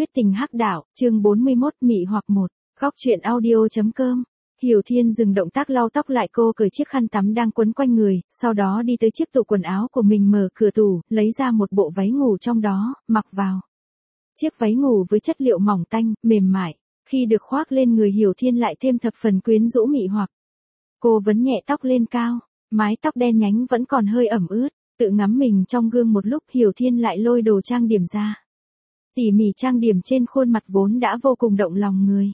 huyết tình hắc đạo, chương 41, mị hoặc một. Góc truyện audio.com. Hiểu Thiên dừng động tác lau tóc lại, cô cởi chiếc khăn tắm đang quấn quanh người, sau đó đi tới chiếc tủ quần áo của mình, mở cửa tủ, lấy ra một bộ váy ngủ trong đó, mặc vào. Chiếc váy ngủ với chất liệu mỏng tanh, mềm mại, khi được khoác lên người Hiểu Thiên lại thêm thập phần quyến rũ mị hoặc. Cô vấn nhẹ tóc lên cao, mái tóc đen nhánh vẫn còn hơi ẩm ướt, tự ngắm mình trong gương một lúc, Hiểu Thiên lại lôi đồ trang điểm ra. Tỉ mỉ trang điểm trên khuôn mặt vốn đã vô cùng động lòng người.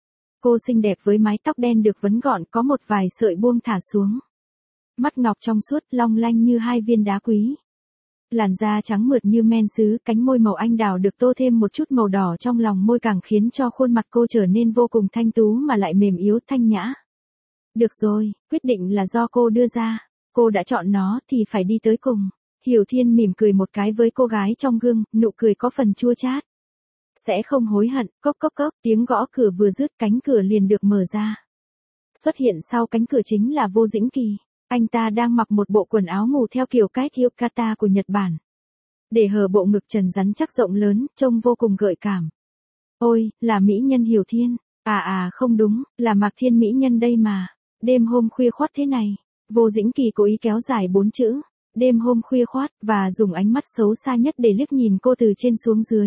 Cô xinh đẹp với mái tóc đen được vấn gọn, có một vài sợi buông thả xuống. Mắt ngọc trong suốt, long lanh như hai viên đá quý. Làn da trắng mượt như men sứ, cánh môi màu anh đào được tô thêm một chút màu đỏ trong lòng môi, càng khiến cho khuôn mặt cô trở nên vô cùng thanh tú mà lại mềm yếu thanh nhã. Được rồi, quyết định là do cô đưa ra. Cô đã chọn nó thì phải đi tới cùng. Hiểu Thiên mỉm cười một cái với cô gái trong gương, nụ cười có phần chua chát. Sẽ không hối hận. Cốc cốc cốc, tiếng gõ cửa vừa dứt, cánh cửa liền được mở ra. Xuất hiện sau cánh cửa chính là Vô Dĩnh Kỳ. Anh ta đang mặc một bộ quần áo ngủ theo kiểu cách yukata của Nhật Bản. Để hở bộ ngực trần rắn chắc rộng lớn, trông vô cùng gợi cảm. Ôi, là mỹ nhân Hiểu Thiên. Không đúng, là Mạc Thiên mỹ nhân đây mà. Đêm hôm khuya khoắt thế này. Vô Dĩnh Kỳ cố ý kéo dài 4 chữ. Đêm hôm khuya khoắt, và dùng ánh mắt xấu xa nhất để liếc nhìn cô từ trên xuống dưới.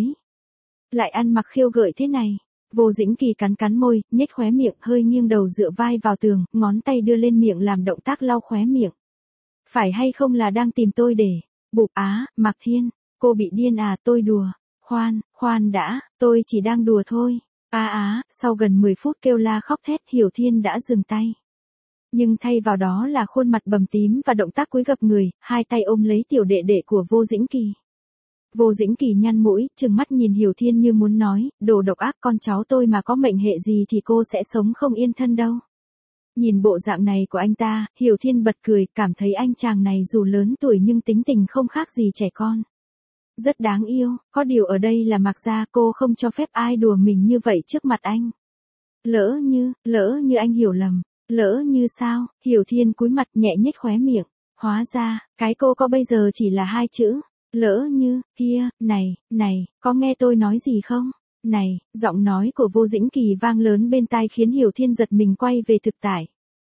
Lại ăn mặc khiêu gợi thế này. Vô Dĩnh Kỳ cắn cắn môi, nhếch khóe miệng, hơi nghiêng đầu dựa vai vào tường, ngón tay đưa lên miệng làm động tác lau khóe miệng. Phải hay không là đang tìm tôi để... Bụp Mạc Thiên, cô bị điên à? Tôi đùa. Khoan đã, tôi chỉ đang đùa thôi. Sau gần 10 phút kêu la khóc thét, Hiểu Thiên đã dừng tay. Nhưng thay vào đó là khuôn mặt bầm tím và động tác cúi gập người, hai tay ôm lấy tiểu đệ đệ của Vô Dĩnh Kỳ. Vô Dĩnh Kỳ nhăn mũi, trừng mắt nhìn Hiểu Thiên như muốn nói, đồ độc ác, con cháu tôi mà có mệnh hệ gì thì cô sẽ sống không yên thân đâu. Nhìn bộ dạng này của anh ta, Hiểu Thiên bật cười, cảm thấy anh chàng này dù lớn tuổi nhưng tính tình không khác gì trẻ con. Rất đáng yêu, có điều ở đây là Mạc gia, cô không cho phép ai đùa mình như vậy trước mặt anh. Lỡ như anh hiểu lầm. Lỡ như sao? Hiểu Thiên cúi mặt nhẹ nhếch khóe miệng. Hóa ra, cái cô có bây giờ chỉ là 2 chữ. Lỡ như, kia, này, có nghe tôi nói gì không? Này, giọng nói của Vô Dĩnh Kỳ vang lớn bên tai khiến Hiểu Thiên giật mình quay về thực tại.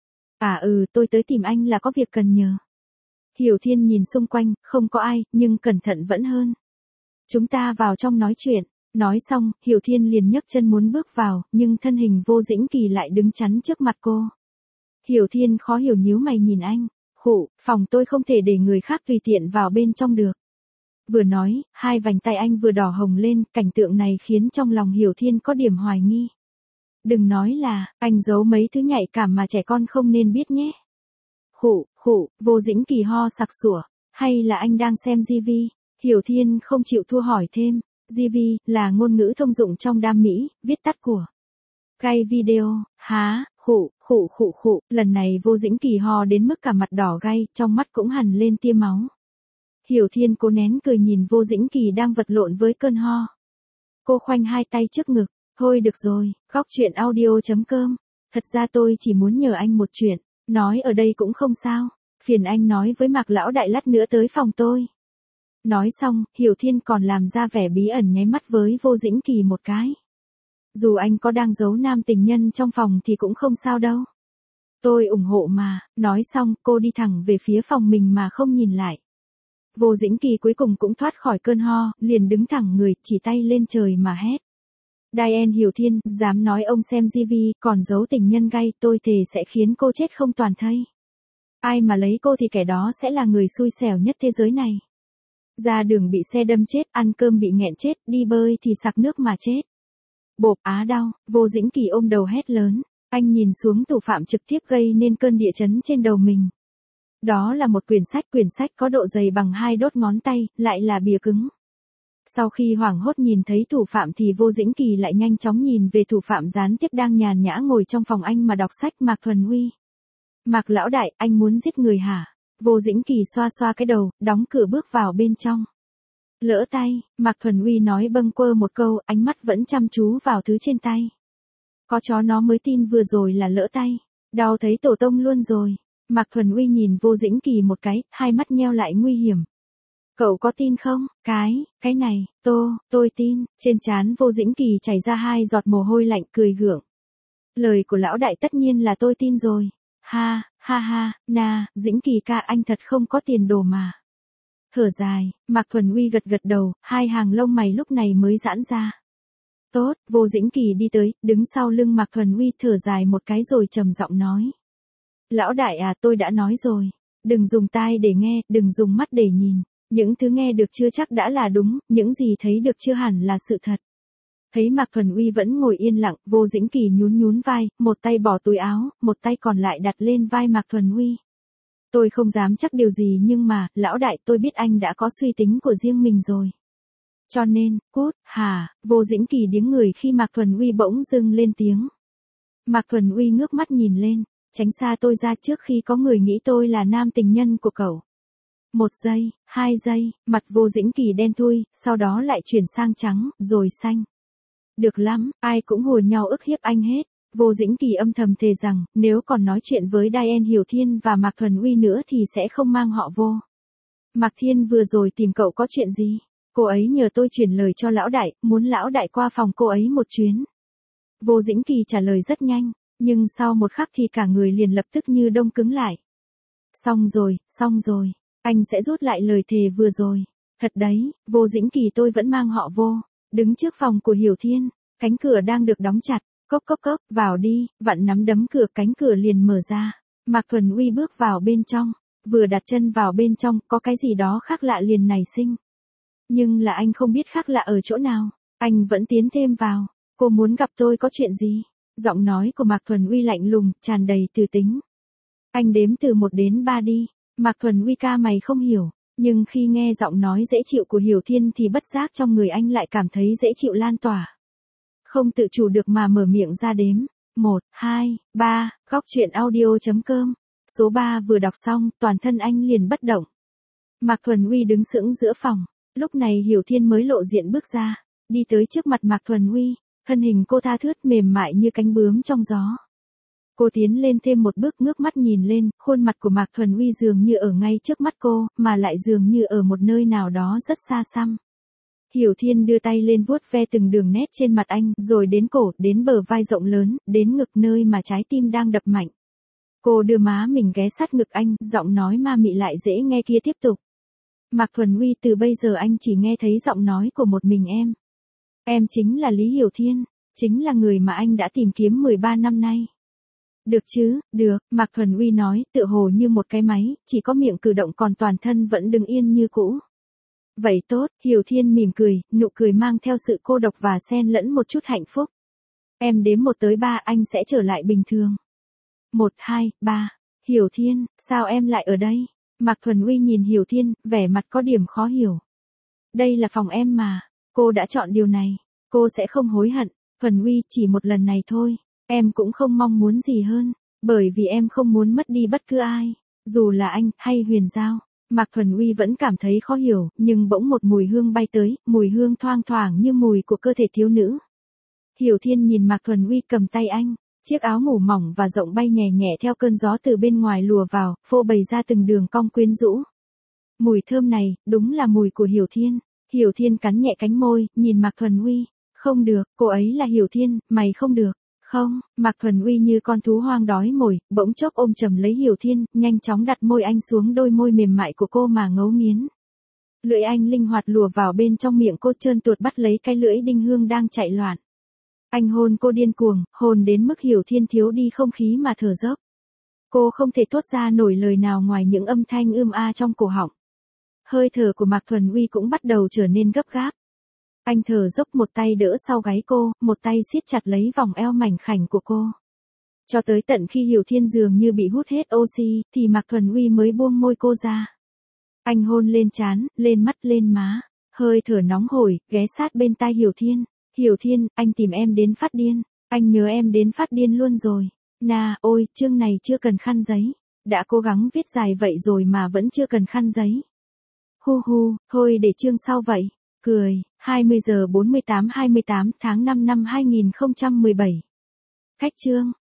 Tôi tới tìm anh là có việc cần nhờ. Hiểu Thiên nhìn xung quanh, không có ai, nhưng cẩn thận vẫn hơn. Chúng ta vào trong nói chuyện. Nói xong, Hiểu Thiên liền nhấc chân muốn bước vào, nhưng thân hình Vô Dĩnh Kỳ lại đứng chắn trước mặt cô. Hiểu Thiên khó hiểu nhíu mày nhìn anh. Phòng tôi không thể để người khác tùy tiện vào bên trong được. Vừa nói, hai vành tay anh vừa đỏ hồng lên, cảnh tượng này khiến trong lòng Hiểu Thiên có điểm hoài nghi. Đừng nói là, anh giấu mấy thứ nhạy cảm mà trẻ con không nên biết nhé. Vô Dĩnh Kỳ ho sặc sủa. Hay là anh đang xem GV? Hiểu Thiên không chịu thua hỏi thêm. GV là ngôn ngữ thông dụng trong đam mỹ, viết tắt của gay video. Lần này Vô Dĩnh Kỳ ho đến mức cả mặt đỏ gay, trong mắt cũng hằn lên tia máu. Hiểu Thiên cố nén cười nhìn Vô Dĩnh Kỳ đang vật lộn với cơn ho. Cô khoanh hai tay trước ngực. Thôi được rồi, góc truyện audio.com. Thật ra tôi chỉ muốn nhờ anh một chuyện. Nói ở đây cũng không sao. Phiền anh nói với Mạc lão đại lát nữa tới phòng tôi. Nói xong, Hiểu Thiên còn làm ra vẻ bí ẩn nháy mắt với Vô Dĩnh Kỳ một cái. Dù anh có đang giấu nam tình nhân trong phòng thì cũng không sao đâu. Tôi ủng hộ mà. Nói xong, cô đi thẳng về phía phòng mình mà không nhìn lại. Vô Dĩnh Kỳ cuối cùng cũng thoát khỏi cơn ho, liền đứng thẳng người, chỉ tay lên trời mà hét. Diane Hiểu Thiên, dám nói ông xem GV, còn giấu tình nhân gay, tôi thề sẽ khiến cô chết không toàn thây. Ai mà lấy cô thì kẻ đó sẽ là người xui xẻo nhất thế giới này. Ra đường bị xe đâm chết, ăn cơm bị nghẹn chết, đi bơi thì sặc nước mà chết. Bộp đau, Vô Dĩnh Kỳ ôm đầu hét lớn. Anh nhìn xuống thủ phạm trực tiếp gây nên cơn địa chấn trên đầu mình. Đó là một quyển sách có độ dày bằng 2 đốt ngón tay, lại là bìa cứng. Sau khi hoảng hốt nhìn thấy thủ phạm thì Vô Dĩnh Kỳ lại nhanh chóng nhìn về thủ phạm gián tiếp đang nhàn nhã ngồi trong phòng anh mà đọc sách, Mạc Thuần Huy. Mạc lão đại, anh muốn giết người hả? Vô Dĩnh Kỳ xoa xoa cái đầu, đóng cửa bước vào bên trong. Lỡ tay, Mạc Thuần Huy nói bâng quơ một câu, ánh mắt vẫn chăm chú vào thứ trên tay. Có chó nó mới tin vừa rồi là lỡ tay. Đau thấy tổ tông luôn rồi. Mạc Thuần Huy nhìn Vô Dĩnh Kỳ một cái, hai mắt nheo lại nguy hiểm. Cậu có tin không? Cái này, tôi tin. Trên trán Vô Dĩnh Kỳ chảy ra 2 giọt mồ hôi lạnh, cười gượng. Lời của lão đại tất nhiên là tôi tin rồi. Ha, ha ha, Dĩnh Kỳ ca, anh thật không có tiền đồ mà. Thở dài, Mạc Thuần Uy gật gật đầu, 2 hàng lông mày lúc này mới giãn ra. Tốt, Vô Dĩnh Kỳ đi tới, đứng sau lưng Mạc Thuần Uy, thở dài một cái rồi trầm giọng nói. Lão đại à, tôi đã nói rồi. Đừng dùng tai để nghe, đừng dùng mắt để nhìn. Những thứ nghe được chưa chắc đã là đúng, những gì thấy được chưa hẳn là sự thật. Thấy Mạc Thuần Uy vẫn ngồi yên lặng, Vô Dĩnh Kỳ nhún nhún vai, một tay bỏ túi áo, một tay còn lại đặt lên vai Mạc Thuần Uy. Tôi không dám chắc điều gì nhưng mà, lão đại, tôi biết anh đã có suy tính của riêng mình rồi. Cho nên, cút, hả, Vô Dĩnh Kỳ điếng người khi Mạc Thuần Uy bỗng dưng lên tiếng. Mạc Thuần Uy ngước mắt nhìn lên, tránh xa tôi ra trước khi có người nghĩ tôi là nam tình nhân của cậu. 1 giây, 2 giây, mặt Vô Dĩnh Kỳ đen thui, sau đó lại chuyển sang trắng, rồi xanh. Được lắm, ai cũng hùa nhau ức hiếp anh hết. Vô Dĩnh Kỳ âm thầm thề rằng, nếu còn nói chuyện với Diane Hiểu Thiên và Mạc Thuần Uy nữa thì sẽ không mang họ Vô. Mạc Thiên vừa rồi tìm cậu có chuyện gì? Cô ấy nhờ tôi chuyển lời cho lão đại, muốn lão đại qua phòng cô ấy một chuyến. Vô Dĩnh Kỳ trả lời rất nhanh, nhưng sau một khắc thì cả người liền lập tức như đông cứng lại. Xong rồi, anh sẽ rút lại lời thề vừa rồi. Thật đấy, Vô Dĩnh Kỳ, tôi vẫn mang họ Vô. Đứng trước phòng của Hiểu Thiên, cánh cửa đang được đóng chặt, cốc, vào đi, vặn nắm đấm cửa, cánh cửa liền mở ra. Mạc Thuần Uy bước vào bên trong, vừa đặt chân vào bên trong, có cái gì đó khác lạ liền nảy sinh. Nhưng là anh không biết khác lạ ở chỗ nào, anh vẫn tiến thêm vào. Cô muốn gặp tôi có chuyện gì? Giọng nói của Mạc Thuần Uy lạnh lùng, tràn đầy từ tính. Anh đếm từ 1 đến 3 đi. Mạc Thuần Uy ca mày không hiểu, nhưng khi nghe giọng nói dễ chịu của Hiểu Thiên thì bất giác trong người anh lại cảm thấy dễ chịu lan tỏa. Không tự chủ được mà mở miệng ra đếm. 1, 2, 3, Goctruyện audio.com. Số 3 vừa đọc xong, toàn thân anh liền bất động. Mạc Thuần Uy đứng sững giữa phòng. Lúc này Hiểu Thiên mới lộ diện bước ra, đi tới trước mặt Mạc Thuần Uy, thân hình cô tha thướt mềm mại như cánh bướm trong gió. Cô tiến lên thêm một bước, ngước mắt nhìn lên, khuôn mặt của Mạc Thuần Uy dường như ở ngay trước mắt cô, mà lại dường như ở một nơi nào đó rất xa xăm. Hiểu Thiên đưa tay lên vuốt ve từng đường nét trên mặt anh, rồi đến cổ, đến bờ vai rộng lớn, đến ngực nơi mà trái tim đang đập mạnh. Cô đưa má mình ghé sát ngực anh, giọng nói ma mị lại dễ nghe kia tiếp tục. Mạc Thuần Uy, từ bây giờ anh chỉ nghe thấy giọng nói của một mình em. Em chính là Lý Hiểu Thiên, chính là người mà anh đã tìm kiếm 13 năm nay. Được chứ, được, Mạc Thuần Uy nói, tựa hồ như một cái máy, chỉ có miệng cử động còn toàn thân vẫn đứng yên như cũ. Vậy tốt, Hiểu Thiên mỉm cười, nụ cười mang theo sự cô độc và xen lẫn một chút hạnh phúc. Em đếm 1 tới 3 anh sẽ trở lại bình thường. 1, 2, 3, Hiểu Thiên, sao em lại ở đây? Mạc Thuần Uy nhìn Hiểu Thiên, vẻ mặt có điểm khó hiểu. Đây là phòng em mà, cô đã chọn điều này, cô sẽ không hối hận. Thuần Uy, chỉ một lần này thôi, em cũng không mong muốn gì hơn, bởi vì em không muốn mất đi bất cứ ai, dù là anh, hay Huyền Giao. Mạc Thuần Uy vẫn cảm thấy khó hiểu, nhưng bỗng một mùi hương bay tới, mùi hương thoang thoảng như mùi của cơ thể thiếu nữ. Hiểu Thiên nhìn Mạc Thuần Uy cầm tay anh, chiếc áo ngủ mỏng và rộng bay nhẹ nhẹ theo cơn gió từ bên ngoài lùa vào, phô bày ra từng đường cong quyến rũ. Mùi thơm này, đúng là mùi của Hiểu Thiên. Hiểu Thiên cắn nhẹ cánh môi, nhìn Mạc Thuần Uy. Không được, cô ấy là Hiểu Thiên, mày không được. Không, Mạc Thuần Uy như con thú hoang đói mồi, bỗng chốc ôm chầm lấy Hiểu Thiên, nhanh chóng đặt môi anh xuống đôi môi mềm mại của cô mà ngấu nghiến. Lưỡi anh linh hoạt lùa vào bên trong miệng cô, trơn tuột bắt lấy cái lưỡi đinh hương đang chạy loạn. Anh hôn cô điên cuồng, hôn đến mức Hiểu Thiên thiếu đi không khí mà thở dốc. Cô không thể thốt ra nổi lời nào ngoài những âm thanh a trong cổ họng. Hơi thở của Mạc Thuần Uy cũng bắt đầu trở nên gấp gáp. Anh thở dốc, một tay đỡ sau gáy cô, một tay siết chặt lấy vòng eo mảnh khảnh của cô. Cho tới tận khi Hiểu Thiên dường như bị hút hết oxy, thì Mạc Thuần Uy mới buông môi cô ra. Anh hôn lên trán, lên mắt, lên má, hơi thở nóng hổi, ghé sát bên tai Hiểu Thiên. Hiểu Thiên, anh tìm em đến phát điên, anh nhớ em đến phát điên luôn rồi. Ôi, chương này chưa cần khăn giấy. Đã cố gắng viết dài vậy rồi mà vẫn chưa cần khăn giấy. Thôi để chương sau vậy. Cười, 20 giờ 48 tháng 5 năm 2017. Cách chương.